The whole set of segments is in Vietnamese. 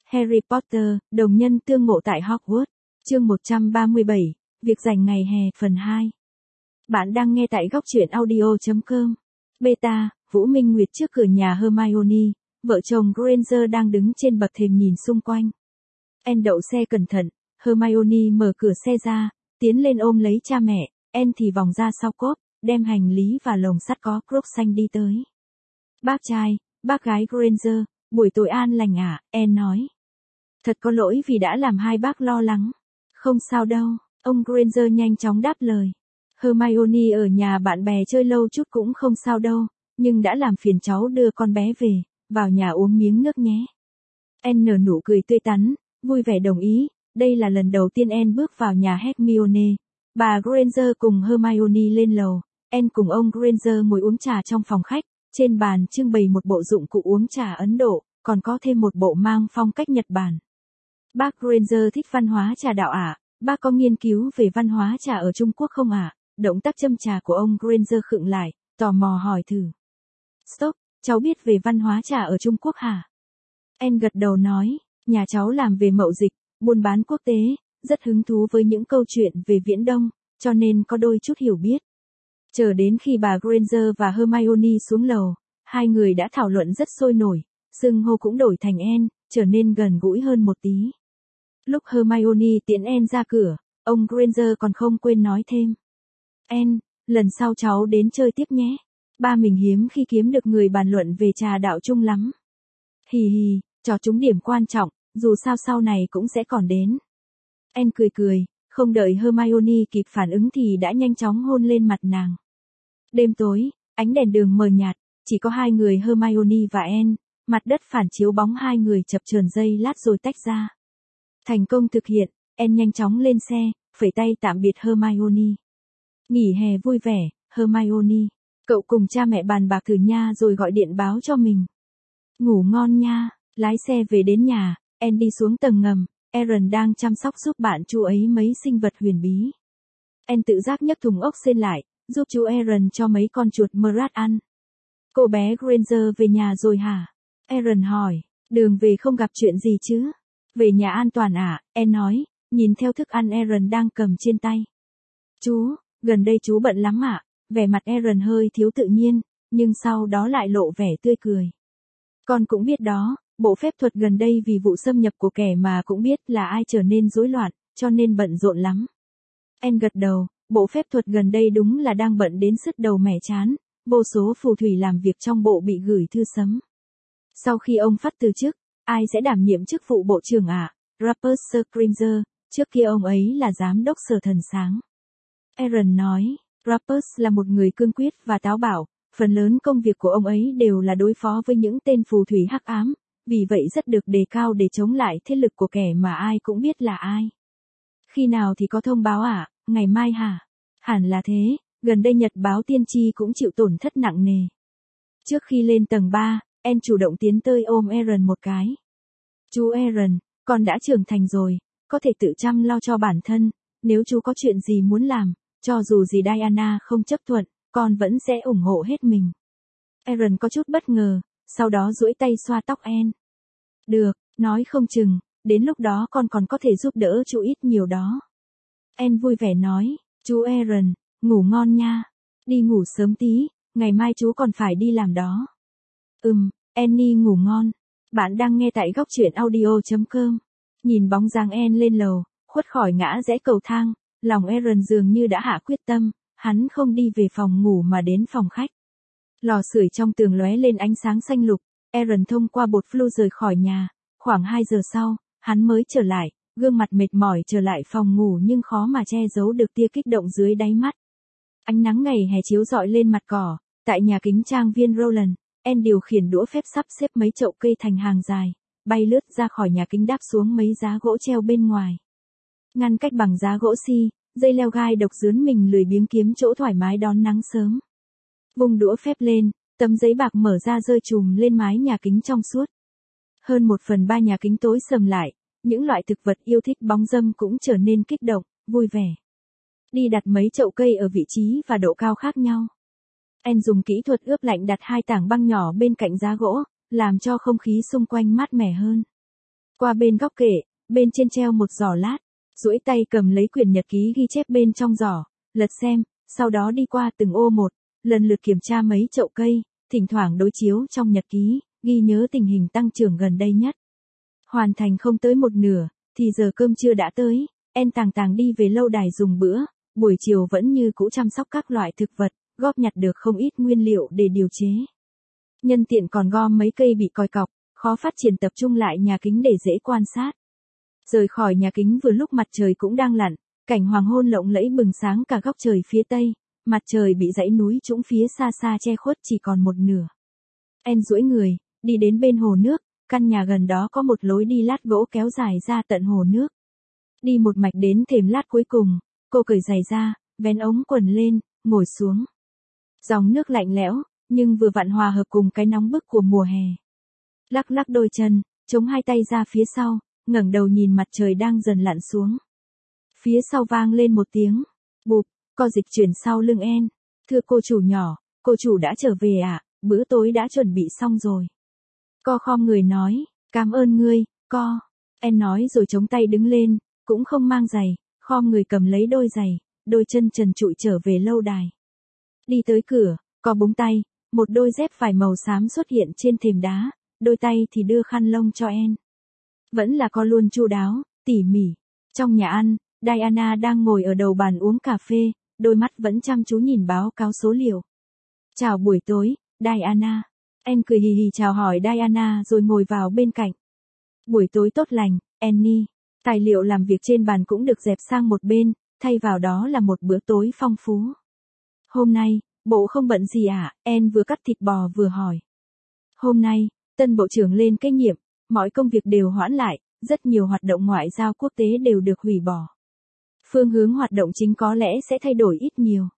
Harry Potter, đồng nhân tương ngộ tại Hogwarts. Chương 137, Việc dành ngày hè phần 2. Bạn đang nghe tại góc truyện audio.com. Beta, Vũ Minh Nguyệt trước cửa nhà Hermione, vợ chồng Granger đang đứng trên bậc thềm nhìn xung quanh. Anne đậu xe cẩn thận, Hermione mở cửa xe ra, tiến lên ôm lấy cha mẹ, Anne thì vòng ra sau cốp, đem hành lý và lồng sắt có crop xanh đi tới. Bác trai, bác gái Granger, buổi tối an lành ạ, Anne nói. Thật có lỗi vì đã làm hai bác lo lắng. Không sao đâu, ông Granger nhanh chóng đáp lời. Hermione ở nhà bạn bè chơi lâu chút cũng không sao đâu, nhưng đã làm phiền cháu đưa con bé về, vào nhà uống miếng nước nhé. Anne nở nụ cười tươi tắn, vui vẻ đồng ý, đây là lần đầu tiên Anne bước vào nhà Hermione. Bà Granger cùng Hermione lên lầu, Anne cùng ông Granger ngồi uống trà trong phòng khách, trên bàn trưng bày một bộ dụng cụ uống trà Ấn Độ, còn có thêm một bộ mang phong cách Nhật Bản. Bác Granger thích văn hóa trà đạo ạ, bác có nghiên cứu về văn hóa trà ở Trung Quốc không ạ? Động tác châm trà của ông Granger khựng lại, tò mò hỏi thử. Stop, cháu biết về văn hóa trà ở Trung Quốc hả? Anne gật đầu nói, nhà cháu làm về mậu dịch, buôn bán quốc tế, rất hứng thú với những câu chuyện về Viễn Đông, cho nên có đôi chút hiểu biết. Chờ đến khi bà Granger và Hermione xuống lầu, hai người đã thảo luận rất sôi nổi, xưng hô cũng đổi thành Anne, trở nên gần gũi hơn một tí. Lúc Hermione tiễn Anne ra cửa, ông Granger còn không quên nói thêm. Anne, lần sau cháu đến chơi tiếp nhé. Ba mình hiếm khi kiếm được người bàn luận về trà đạo chung lắm. Hì hì, trò trúng điểm quan trọng, dù sao sau này cũng sẽ còn đến. Anne cười cười, không đợi Hermione kịp phản ứng thì đã nhanh chóng hôn lên mặt nàng. Đêm tối, ánh đèn đường mờ nhạt, chỉ có hai người Hermione và Anne, mặt đất phản chiếu bóng hai người chập chờn giây lát rồi tách ra. Thành công thực hiện, Anne nhanh chóng lên xe, phẩy tay tạm biệt Hermione. Nghỉ hè vui vẻ, Hermione. Cậu cùng cha mẹ bàn bạc thử nha rồi gọi điện báo cho mình. Ngủ ngon nha, lái xe về đến nhà, Anne đi xuống tầng ngầm, Aaron đang chăm sóc giúp bạn chú ấy mấy sinh vật huyền bí. Anne tự giác nhấc thùng ốc sên lại, giúp chú Aaron cho mấy con chuột Mrat ăn. Cô bé Granger về nhà rồi hả? Aaron hỏi, đường về không gặp chuyện gì chứ? Về nhà an toàn à? Anne nói, nhìn theo thức ăn Aaron đang cầm trên tay. Chú, gần đây chú bận lắm ạ. Vẻ mặt Aaron hơi thiếu tự nhiên, nhưng sau đó lại lộ vẻ tươi cười. Con cũng biết đó, bộ phép thuật gần đây vì vụ xâm nhập của kẻ mà cũng biết là ai trở nên rối loạn, cho nên bận rộn lắm. Anne gật đầu, bộ phép thuật gần đây đúng là đang bận đến sứt đầu mẻ chán, vô số phù thủy làm việc trong bộ bị gửi thư sấm. Sau khi ông Phát từ chức, ai sẽ đảm nhiệm chức vụ bộ trưởng ạ? Rupert Scringer, trước kia ông ấy là giám đốc sở thần sáng. Aaron nói, Rupert là một người cương quyết và táo bạo, phần lớn công việc của ông ấy đều là đối phó với những tên phù thủy hắc ám, vì vậy rất được đề cao để chống lại thế lực của kẻ mà ai cũng biết là ai. Khi nào thì có thông báo ạ? Ngày mai hả? Hẳn là thế, gần đây nhật báo tiên tri cũng chịu tổn thất nặng nề. Trước khi lên tầng 3, Anne chủ động tiến tới ôm Aaron một cái. Chú Aaron, con đã trưởng thành rồi, có thể tự chăm lo cho bản thân, nếu chú có chuyện gì muốn làm, cho dù gì Diana không chấp thuận, con vẫn sẽ ủng hộ hết mình. Aaron có chút bất ngờ, sau đó duỗi tay xoa tóc Anne. Được, nói không chừng, đến lúc đó con còn có thể giúp đỡ chú ít nhiều đó. Anne vui vẻ nói, chú Aaron, ngủ ngon nha. Đi ngủ sớm tí, ngày mai chú còn phải đi làm đó. Annie ngủ ngon. Bạn đang nghe tại góc truyện audio.com. Nhìn bóng dáng Anne lên lầu, khuất khỏi ngã rẽ cầu thang, lòng Aaron dường như đã hạ quyết tâm, hắn không đi về phòng ngủ mà đến phòng khách. Lò sưởi trong tường lóe lên ánh sáng xanh lục, Aaron thông qua bột flue rời khỏi nhà, khoảng 2 giờ sau, hắn mới trở lại, gương mặt mệt mỏi trở lại phòng ngủ nhưng khó mà che giấu được tia kích động dưới đáy mắt. Ánh nắng ngày hè chiếu rọi lên mặt cỏ, tại nhà kính trang viên Roland, Anne điều khiển đũa phép sắp xếp mấy chậu cây thành hàng dài, bay lướt ra khỏi nhà kính đáp xuống mấy giá gỗ treo bên ngoài. Ngăn cách bằng giá gỗ xi, dây leo gai độc dướn mình lười biếng kiếm chỗ thoải mái đón nắng sớm. Vùng đũa phép lên, tấm giấy bạc mở ra rơi chùm lên mái nhà kính trong suốt. Hơn 1/3 nhà kính tối sầm lại, những loại thực vật yêu thích bóng râm cũng trở nên kích động, vui vẻ. Đi đặt mấy chậu cây ở vị trí và độ cao khác nhau. Anne dùng kỹ thuật ướp lạnh đặt 2 tảng băng nhỏ bên cạnh giá gỗ, làm cho không khí xung quanh mát mẻ hơn. Qua bên góc kệ, bên trên treo một giỏ lát, duỗi tay cầm lấy quyển nhật ký ghi chép bên trong giỏ, lật xem, sau đó đi qua từng ô một, lần lượt kiểm tra mấy chậu cây, thỉnh thoảng đối chiếu trong nhật ký, ghi nhớ tình hình tăng trưởng gần đây nhất. Hoàn thành không tới một nửa, thì giờ cơm trưa đã tới, En tàng tàng đi về lâu đài dùng bữa, buổi chiều vẫn như cũ chăm sóc các loại thực vật, góp nhặt được không ít nguyên liệu để điều chế. Nhân tiện còn gom mấy cây bị còi cọc, khó phát triển tập trung lại nhà kính để dễ quan sát. Rời khỏi nhà kính vừa lúc mặt trời cũng đang lặn, cảnh hoàng hôn lộng lẫy bừng sáng cả góc trời phía tây, mặt trời bị dãy núi trũng phía xa xa che khuất chỉ còn một nửa. En duỗi người, đi đến bên hồ nước, căn nhà gần đó có một lối đi lát gỗ kéo dài ra tận hồ nước. Đi một mạch đến thềm lát cuối cùng, cô cởi giày ra, vén ống quần lên, ngồi xuống. Dòng nước lạnh lẽo, nhưng vừa vặn hòa hợp cùng cái nóng bức của mùa hè. Lắc lắc đôi chân, chống hai tay ra phía sau, ngẩng đầu nhìn mặt trời đang dần lặn xuống. Phía sau vang lên một tiếng, bụp, co dịch chuyển sau lưng En. Thưa cô chủ nhỏ, cô chủ đã trở về ạ, bữa tối đã chuẩn bị xong rồi. Co khom người nói, cảm ơn ngươi, co. En nói rồi chống tay đứng lên, cũng không mang giày, khom người cầm lấy đôi giày, đôi chân trần trụi trở về lâu đài. Đi tới cửa, co búng tay, một đôi dép vải màu xám xuất hiện trên thềm đá, đôi tay thì đưa khăn lông cho En. Vẫn là co luôn chu đáo, tỉ mỉ. Trong nhà ăn, Diana đang ngồi ở đầu bàn uống cà phê, đôi mắt vẫn chăm chú nhìn báo cáo số liệu. Chào buổi tối, Diana. En cười hì hì chào hỏi Diana rồi ngồi vào bên cạnh. Buổi tối tốt lành, Annie. Tài liệu làm việc trên bàn cũng được dẹp sang một bên, thay vào đó là một bữa tối phong phú. Hôm nay, bộ không bận gì à? En vừa cắt thịt bò vừa hỏi. Hôm nay, tân bộ trưởng lên kế nhiệm, mọi công việc đều hoãn lại, rất nhiều hoạt động ngoại giao quốc tế đều được hủy bỏ. Phương hướng hoạt động chính có lẽ sẽ thay đổi ít nhiều.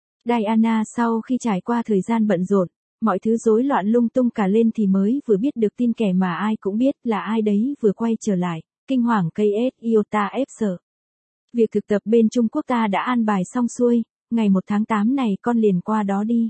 Diana sau khi trải qua thời gian bận rộn, mọi thứ rối loạn lung tung cả lên thì mới vừa biết được tin kẻ mà ai cũng biết là ai đấy vừa quay trở lại, kinh hoàng KS Iota F sợ. Việc thực tập bên Trung Quốc ta đã an bài xong xuôi, ngày 1 tháng 8 này con liền qua đó đi.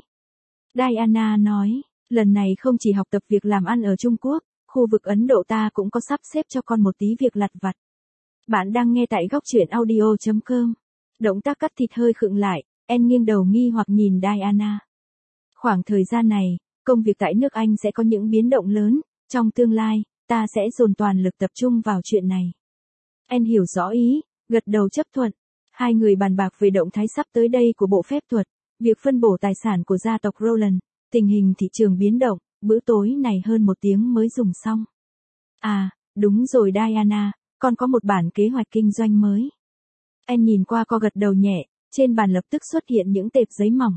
Diana nói, lần này không chỉ học tập việc làm ăn ở Trung Quốc, khu vực Ấn Độ ta cũng có sắp xếp cho con một tí việc lặt vặt. Bạn đang nghe tại góc truyện audio.com. Động tác cắt thịt hơi khựng lại, En nghiêng đầu nghi hoặc nhìn Diana. Khoảng thời gian này, công việc tại nước Anh sẽ có những biến động lớn, trong tương lai, ta sẽ dồn toàn lực tập trung vào chuyện này. En hiểu rõ ý, gật đầu chấp thuận. Hai người bàn bạc về động thái sắp tới đây của bộ phép thuật, việc phân bổ tài sản của gia tộc Roland, tình hình thị trường biến động, bữa tối này hơn 1 tiếng mới dùng xong. À, đúng rồi Diana, con có một bản kế hoạch kinh doanh mới. En nhìn qua co gật đầu nhẹ, trên bàn lập tức xuất hiện những tệp giấy mỏng.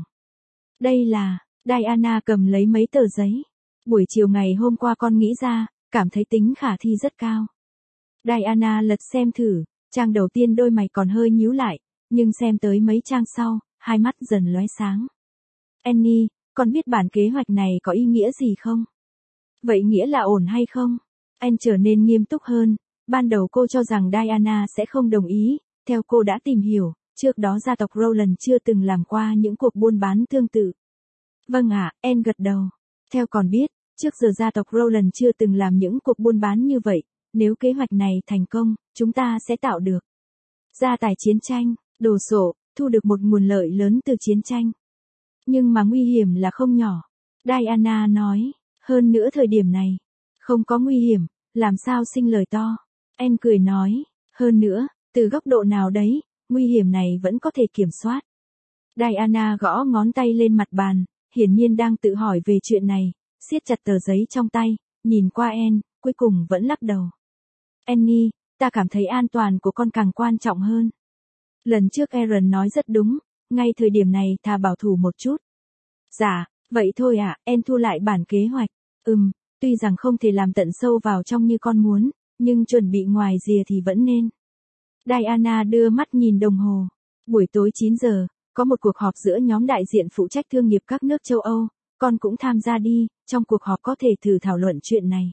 Đây là, Diana cầm lấy mấy tờ giấy. Buổi chiều ngày hôm qua con nghĩ ra, cảm thấy tính khả thi rất cao. Diana lật xem thử, trang đầu tiên đôi mày còn hơi nhíu lại, nhưng xem tới mấy trang sau, hai mắt dần lóe sáng. Annie, con biết bản kế hoạch này có ý nghĩa gì không? Vậy nghĩa là ổn hay không? Anh trở nên nghiêm túc hơn, ban đầu cô cho rằng Diana sẽ không đồng ý, theo cô đã tìm hiểu, trước đó gia tộc Roland chưa từng làm qua những cuộc buôn bán tương tự. Vâng ạ, Anne gật đầu. Theo con biết, trước giờ gia tộc Roland chưa từng làm những cuộc buôn bán như vậy, nếu kế hoạch này thành công, chúng ta sẽ tạo được gia tài chiến tranh, đồ sộ, thu được một nguồn lợi lớn từ chiến tranh. Nhưng mà nguy hiểm là không nhỏ. Diana nói, hơn nữa thời điểm này, không có nguy hiểm, làm sao sinh lời to. Anne cười nói, hơn nữa, từ góc độ nào đấy, nguy hiểm này vẫn có thể kiểm soát. Diana gõ ngón tay lên mặt bàn, hiển nhiên đang tự hỏi về chuyện này, siết chặt tờ giấy trong tay, nhìn qua Anne, cuối cùng vẫn lắc đầu. Annie, ta cảm thấy an toàn của con càng quan trọng hơn. Lần trước Aaron nói rất đúng, ngay thời điểm này thà bảo thủ một chút. Dạ, vậy thôi ạ, Anne thu lại bản kế hoạch. Tuy rằng không thể làm tận sâu vào trong như con muốn, nhưng chuẩn bị ngoài rìa thì vẫn nên. Diana đưa mắt nhìn đồng hồ. Buổi tối 9 giờ, có một cuộc họp giữa nhóm đại diện phụ trách thương nghiệp các nước châu Âu, con cũng tham gia đi, trong cuộc họp có thể thử thảo luận chuyện này.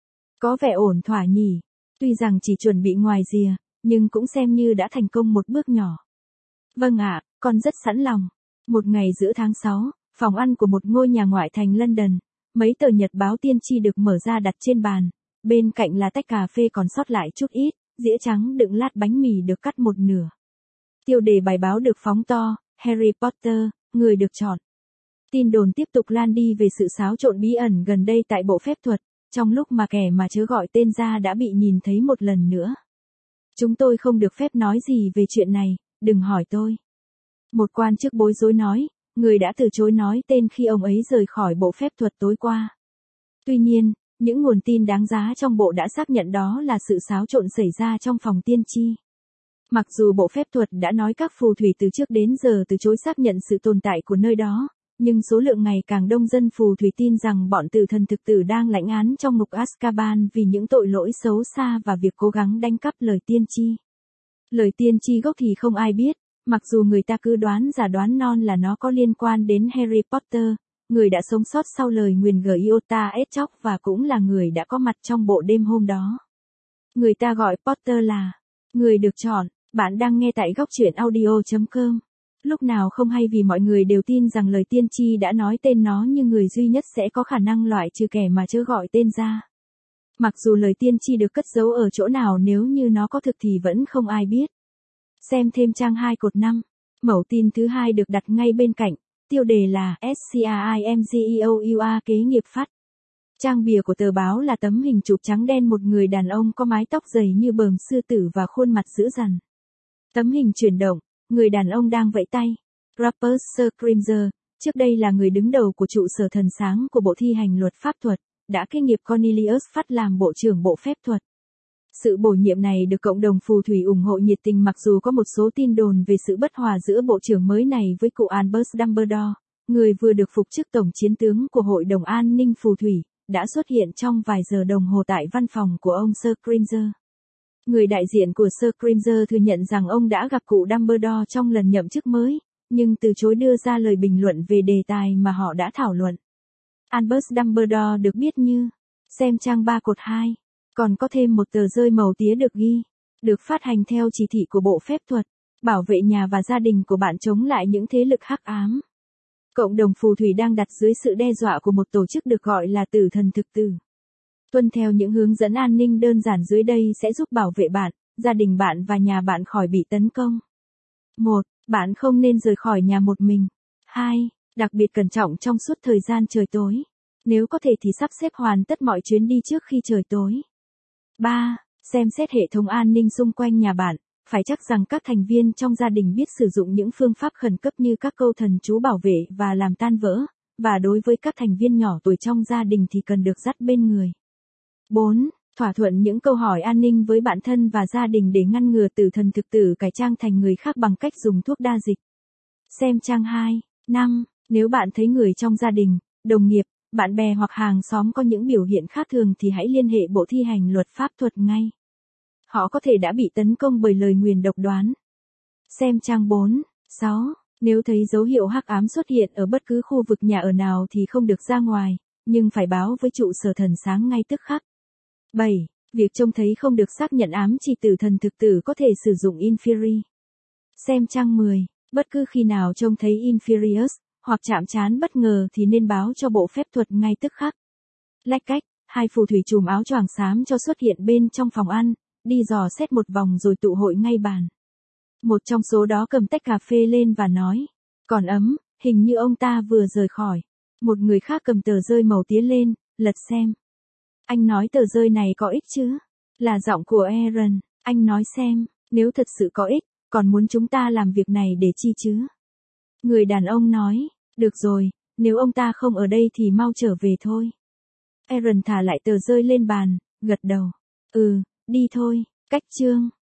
Có vẻ ổn thỏa nhỉ, tuy rằng chỉ chuẩn bị ngoài rìa, nhưng cũng xem như đã thành công một bước nhỏ. Vâng ạ, con rất sẵn lòng. Một ngày giữa tháng 6, phòng ăn của một ngôi nhà ngoại thành London, mấy tờ nhật báo tiên tri được mở ra đặt trên bàn, Bên cạnh là tách cà phê còn sót lại chút ít, dĩa trắng đựng lát bánh mì được cắt một nửa. Tiêu đề bài báo được phóng to, Harry Potter, người được chọn. Tin đồn tiếp tục lan đi về sự xáo trộn bí ẩn gần đây tại bộ phép thuật, trong lúc mà kẻ mà chớ gọi tên ra đã bị nhìn thấy một lần nữa. Chúng tôi không được phép nói gì về chuyện này, đừng hỏi tôi. Một quan chức bối rối nói, người đã từ chối nói tên khi ông ấy rời khỏi bộ phép thuật tối qua. Tuy nhiên, những nguồn tin đáng giá trong bộ đã xác nhận đó là sự xáo trộn xảy ra trong phòng tiên tri. Mặc dù bộ phép thuật đã nói các phù thủy từ trước đến giờ từ chối xác nhận sự tồn tại của nơi đó, nhưng số lượng ngày càng đông dân phù thủy tin rằng bọn tử thần thực tử đang lãnh án trong ngục Azkaban vì những tội lỗi xấu xa và việc cố gắng đánh cắp lời tiên tri. Lời tiên tri gốc thì không ai biết, mặc dù người ta cứ đoán giả đoán non là nó có liên quan đến Harry Potter, người đã sống sót sau lời nguyền gở Iota Hedgehog và cũng là người đã có mặt trong bộ đêm hôm đó. Người ta gọi Potter là người được chọn. Bạn đang nghe tại góc truyện audio.com. Lúc nào không hay vì mọi người đều tin rằng lời tiên tri đã nói tên nó như người duy nhất sẽ có khả năng loại trừ kẻ mà chớ gọi tên ra. Mặc dù lời tiên tri được cất giấu ở chỗ nào nếu như nó có thực thì vẫn không ai biết. Xem thêm trang 2 cột 5. Mẩu tin thứ hai được đặt ngay bên cạnh, tiêu đề là SCRIMGEOUA kế nghiệp phát. Trang bìa của tờ báo là tấm hình chụp trắng đen một người đàn ông có mái tóc dày như bờm sư tử và khuôn mặt dữ dằn. Tấm hình chuyển động, người đàn ông đang vẫy tay. Rupert Scrimger, trước đây là người đứng đầu của trụ sở thần sáng của Bộ Thi hành Luật Pháp thuật, đã kế nghiệp Cornelius Phát làm Bộ trưởng Bộ Phép thuật. Sự bổ nhiệm này được cộng đồng phù thủy ủng hộ nhiệt tình mặc dù có một số tin đồn về sự bất hòa giữa bộ trưởng mới này với cụ Albus Dumbledore, người vừa được phục chức tổng chiến tướng của Hội đồng An ninh Phù thủy, đã xuất hiện trong vài giờ đồng hồ tại văn phòng của ông Scrimger. Người đại diện của Scrimger thừa nhận rằng ông đã gặp cụ Dumbledore trong lần nhậm chức mới, nhưng từ chối đưa ra lời bình luận về đề tài mà họ đã thảo luận. Albus Dumbledore được biết như, xem trang 3 cột 2, còn có thêm một tờ rơi màu tía được ghi, được phát hành theo chỉ thị của Bộ Phép thuật, bảo vệ nhà và gia đình của bạn chống lại những thế lực hắc ám. Cộng đồng phù thủy đang đặt dưới sự đe dọa của một tổ chức được gọi là tử thần thực tử. Tuân theo những hướng dẫn an ninh đơn giản dưới đây sẽ giúp bảo vệ bạn, gia đình bạn và nhà bạn khỏi bị tấn công. 1. Bạn không nên rời khỏi nhà một mình. 2. Đặc biệt cẩn trọng trong suốt thời gian trời tối. Nếu có thể thì sắp xếp hoàn tất mọi chuyến đi trước khi trời tối. 3. Xem xét hệ thống an ninh xung quanh nhà bạn, phải chắc rằng các thành viên trong gia đình biết sử dụng những phương pháp khẩn cấp như các câu thần chú bảo vệ và làm tan vỡ, và đối với các thành viên nhỏ tuổi trong gia đình thì cần được dắt bên người. 4. Thỏa thuận những câu hỏi an ninh với bạn thân và gia đình để ngăn ngừa tử thần thực tử cải trang thành người khác bằng cách dùng thuốc đa dịch. Xem trang 2. 5. Nếu bạn thấy người trong gia đình, đồng nghiệp, bạn bè hoặc hàng xóm có những biểu hiện khác thường thì hãy liên hệ Bộ Thi hành Luật Pháp thuật ngay. Họ có thể đã bị tấn công bởi lời nguyền độc đoán. Xem trang 4. 6. Nếu thấy dấu hiệu hắc ám xuất hiện ở bất cứ khu vực nhà ở nào thì không được ra ngoài, nhưng phải báo với trụ sở thần sáng ngay tức khắc. 7. Việc trông thấy không được xác nhận ám chỉ tử thần thực tử có thể sử dụng Inferi. Xem trang 10. Bất cứ khi nào trông thấy Inferius, hoặc chạm trán bất ngờ thì nên báo cho Bộ Phép thuật ngay tức khắc. Lách cách, hai phù thủy trùm áo choàng xám cho xuất hiện bên trong phòng ăn, đi dò xét một vòng rồi tụ hội ngay bàn. Một trong số đó cầm tách cà phê lên và nói, còn ấm, hình như ông ta vừa rời khỏi. Một người khác cầm tờ rơi màu tía lên, lật xem. Anh nói tờ rơi này có ích chứ? Là giọng của Aaron, anh nói xem, nếu thật sự có ích, còn muốn chúng ta làm việc này để chi chứ? Người đàn ông nói, được rồi, nếu ông ta không ở đây thì mau trở về thôi. Aaron thả lại tờ rơi lên bàn, gật đầu. Đi thôi, cách chương.